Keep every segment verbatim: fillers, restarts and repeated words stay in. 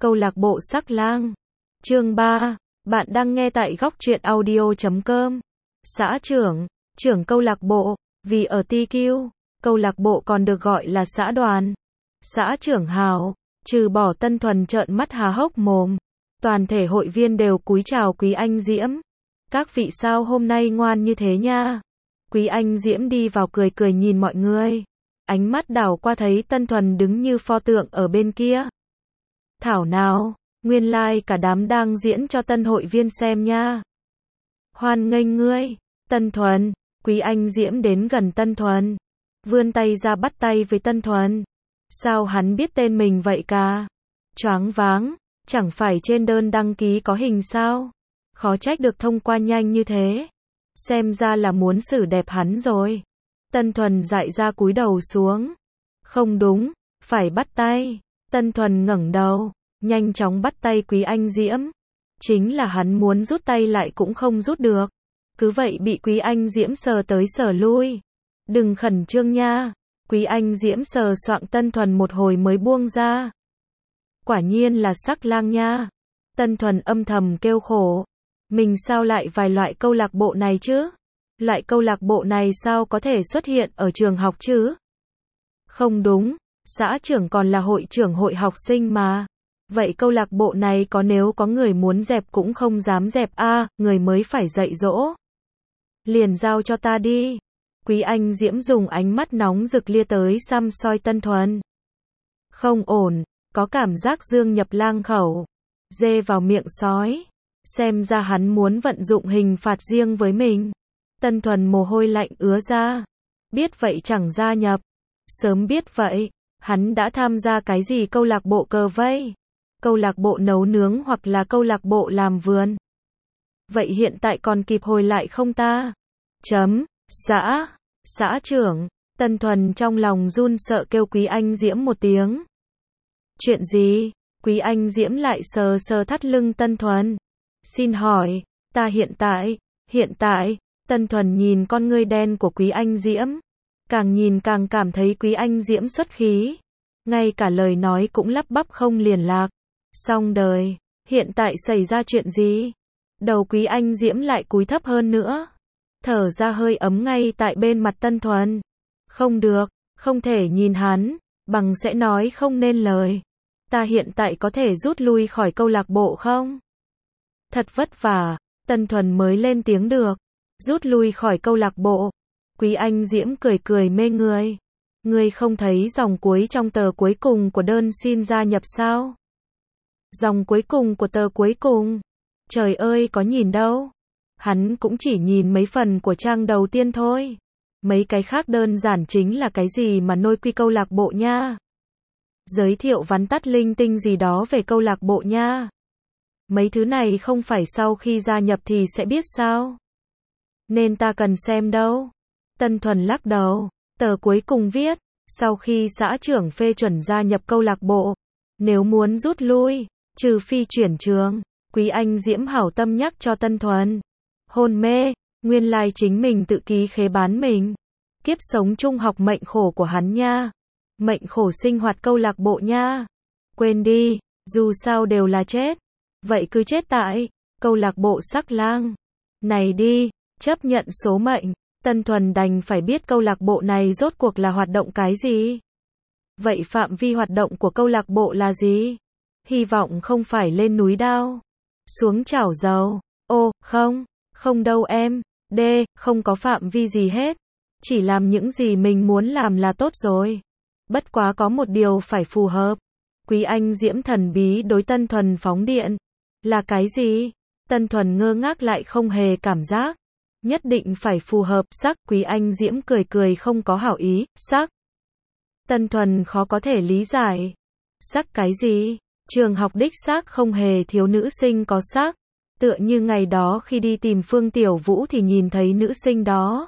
Câu lạc bộ Sắc Lang. Chương ba. Bạn đang nghe tại góc truyện audio chấm com. Xã trưởng, trưởng câu lạc bộ, vì ở tê quy, câu lạc bộ còn được gọi là xã đoàn. Xã trưởng hào, trừ bỏ Tân Thuần trợn mắt há hốc mồm. Toàn thể hội viên đều cúi chào Quý Anh Diễm. Các vị sao hôm nay ngoan như thế nha. Quý Anh Diễm đi vào cười cười nhìn mọi người. Ánh mắt đảo qua thấy Tân Thuần đứng như pho tượng ở bên kia. Thảo nào, nguyên lai like cả đám đang diễn cho tân hội viên xem nha. Hoan nghênh ngươi, Tân Thuần. Quý Anh Diễm đến gần Tân Thuần, vươn tay ra bắt tay với Tân Thuần. Sao hắn biết tên mình vậy cả? Choáng váng, chẳng phải trên đơn đăng ký có hình sao? Khó trách được thông qua nhanh như thế. Xem ra là muốn xử đẹp hắn rồi. Tân Thuần dại ra cúi đầu xuống. Không đúng, phải bắt tay. Tân Thuần ngẩng đầu, nhanh chóng bắt tay Quý Anh Diễm. Chính là hắn muốn rút tay lại cũng không rút được. Cứ vậy bị Quý Anh Diễm sờ tới sờ lui. Đừng khẩn trương nha. Quý Anh Diễm sờ soạng Tân Thuần một hồi mới buông ra. Quả nhiên là Sắc Lang nha. Tân Thuần âm thầm kêu khổ. Mình sao lại vài loại câu lạc bộ này chứ? Loại câu lạc bộ này sao có thể xuất hiện ở trường học chứ? Không đúng, xã trưởng còn là hội trưởng hội học sinh mà. Vậy câu lạc bộ này có nếu có người muốn dẹp cũng không dám dẹp a, à, người mới phải dạy dỗ. Liền giao cho ta đi. Quý Anh Diễm dùng ánh mắt nóng rực lia tới xăm soi Tân Thuần. Không ổn, có cảm giác dương nhập lang khẩu. Dê vào miệng sói. Xem ra hắn muốn vận dụng hình phạt riêng với mình. Tân Thuần mồ hôi lạnh ứa ra. Biết vậy chẳng gia nhập. Sớm biết vậy, hắn đã tham gia cái gì câu lạc bộ cờ vây, câu lạc bộ nấu nướng hoặc là câu lạc bộ làm vườn. Vậy hiện tại còn kịp hồi lại không ta? Chấm, xã, xã trưởng. Tân Thuần trong lòng run sợ kêu Quý Anh Diễm một tiếng. Chuyện gì? Quý Anh Diễm lại sờ sờ thắt lưng Tân Thuần. Xin hỏi, ta hiện tại, hiện tại, Tân Thuần nhìn con ngươi đen của Quý Anh Diễm. Càng nhìn càng cảm thấy Quý Anh Diễm xuất khí. Ngay cả lời nói cũng lắp bắp không liền lạc. Xong đời, hiện tại xảy ra chuyện gì? Đầu Quý Anh Diễm lại cúi thấp hơn nữa. Thở ra hơi ấm ngay tại bên mặt Tân Thuần. Không được, không thể nhìn hắn, bằng sẽ nói không nên lời. Ta hiện tại có thể rút lui khỏi câu lạc bộ không? Thật vất vả, Tân Thuần mới lên tiếng được. Rút lui khỏi câu lạc bộ. Quý Anh Diễm cười cười mê người. Ngươi không thấy dòng cuối trong tờ cuối cùng của đơn xin gia nhập sao? Dòng cuối cùng của tờ cuối cùng. Trời ơi có nhìn đâu. Hắn cũng chỉ nhìn mấy phần của trang đầu tiên thôi. Mấy cái khác đơn giản chính là cái gì mà nôi quy câu lạc bộ nha. Giới thiệu vắn tắt linh tinh gì đó về câu lạc bộ nha. Mấy thứ này không phải sau khi gia nhập thì sẽ biết sao? Nên ta cần xem đâu. Tân Thuần lắc đầu. Tờ cuối cùng viết, sau khi xã trưởng phê chuẩn gia nhập câu lạc bộ, nếu muốn rút lui, trừ phi chuyển trường. Quý Anh Diễm hảo tâm nhắc cho Tân Thuần. Hôn mê, nguyên lai chính mình tự ký khế bán mình. Kiếp sống trung học mệnh khổ của hắn nha. Mệnh khổ sinh hoạt câu lạc bộ nha. Quên đi, dù sao đều là chết. Vậy cứ chết tại câu lạc bộ Sắc Lang này đi, chấp nhận số mệnh. Tân Thuần đành phải biết câu lạc bộ này rốt cuộc là hoạt động cái gì. Vậy phạm vi hoạt động của câu lạc bộ là gì? Hy vọng không phải lên núi đao, xuống chảo dầu. Ô, không, không đâu em. D, không có phạm vi gì hết. Chỉ làm những gì mình muốn làm là tốt rồi. Bất quá có một điều phải phù hợp. Quý Anh Diễm thần bí đối Tân Thuần phóng điện. Là cái gì? Tân Thuần ngơ ngác lại không hề cảm giác. Nhất định phải phù hợp. Sắc. Quý Anh Diễm cười cười không có hảo ý. Sắc. Tân Thuần khó có thể lý giải. Sắc cái gì? Trường học đích xác không hề thiếu nữ sinh có sắc. Tựa như ngày đó khi đi tìm Phương Tiểu Vũ thì nhìn thấy nữ sinh đó.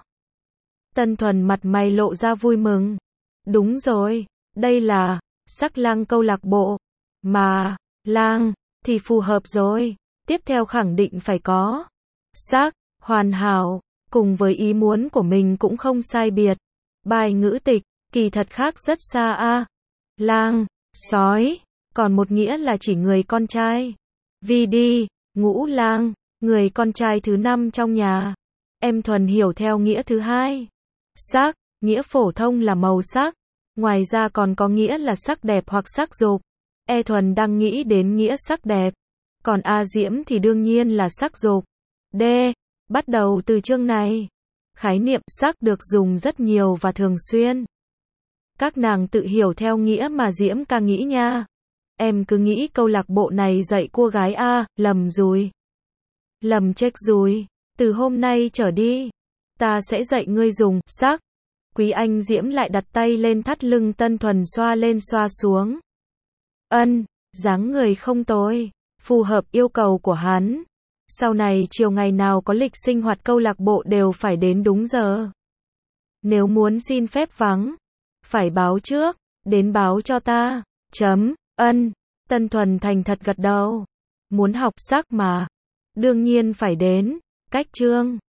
Tân Thuần mặt mày lộ ra vui mừng. Đúng rồi, đây là Sắc Lang câu lạc bộ. Mà, lang, thì phù hợp rồi. Tiếp theo khẳng định phải có sắc, hoàn hảo, cùng với ý muốn của mình cũng không sai biệt. Bài ngữ tịch, kỳ thật khác rất xa a. Lang, sói, còn một nghĩa là chỉ người con trai. Vi đi, Ngũ Lang, người con trai thứ năm trong nhà. Em thuần hiểu theo nghĩa thứ hai. Sắc, nghĩa phổ thông là màu sắc. Ngoài ra còn có nghĩa là sắc đẹp hoặc sắc dục. E thuần đang nghĩ đến nghĩa sắc đẹp. Còn A Diễm thì đương nhiên là sắc dục. D. Bắt đầu từ chương này. Khái niệm sắc được dùng rất nhiều và thường xuyên. Các nàng tự hiểu theo nghĩa mà Diễm ca nghĩ nha. Em cứ nghĩ câu lạc bộ này dạy cô gái A, lầm rồi. Lầm chết rồi. Từ hôm nay trở đi, ta sẽ dạy ngươi dùng sắc. Quý Anh Diễm lại đặt tay lên thắt lưng Tân Thuần xoa lên xoa xuống. Ân, dáng người không tồi, phù hợp yêu cầu của hắn. Sau này chiều ngày nào có lịch sinh hoạt câu lạc bộ đều phải đến đúng giờ. Nếu muốn xin phép vắng, phải báo trước, đến báo cho ta. Chấm, ân, Tân Thuần thành thật gật đầu. Muốn học sắc mà, đương nhiên phải đến. Cách chương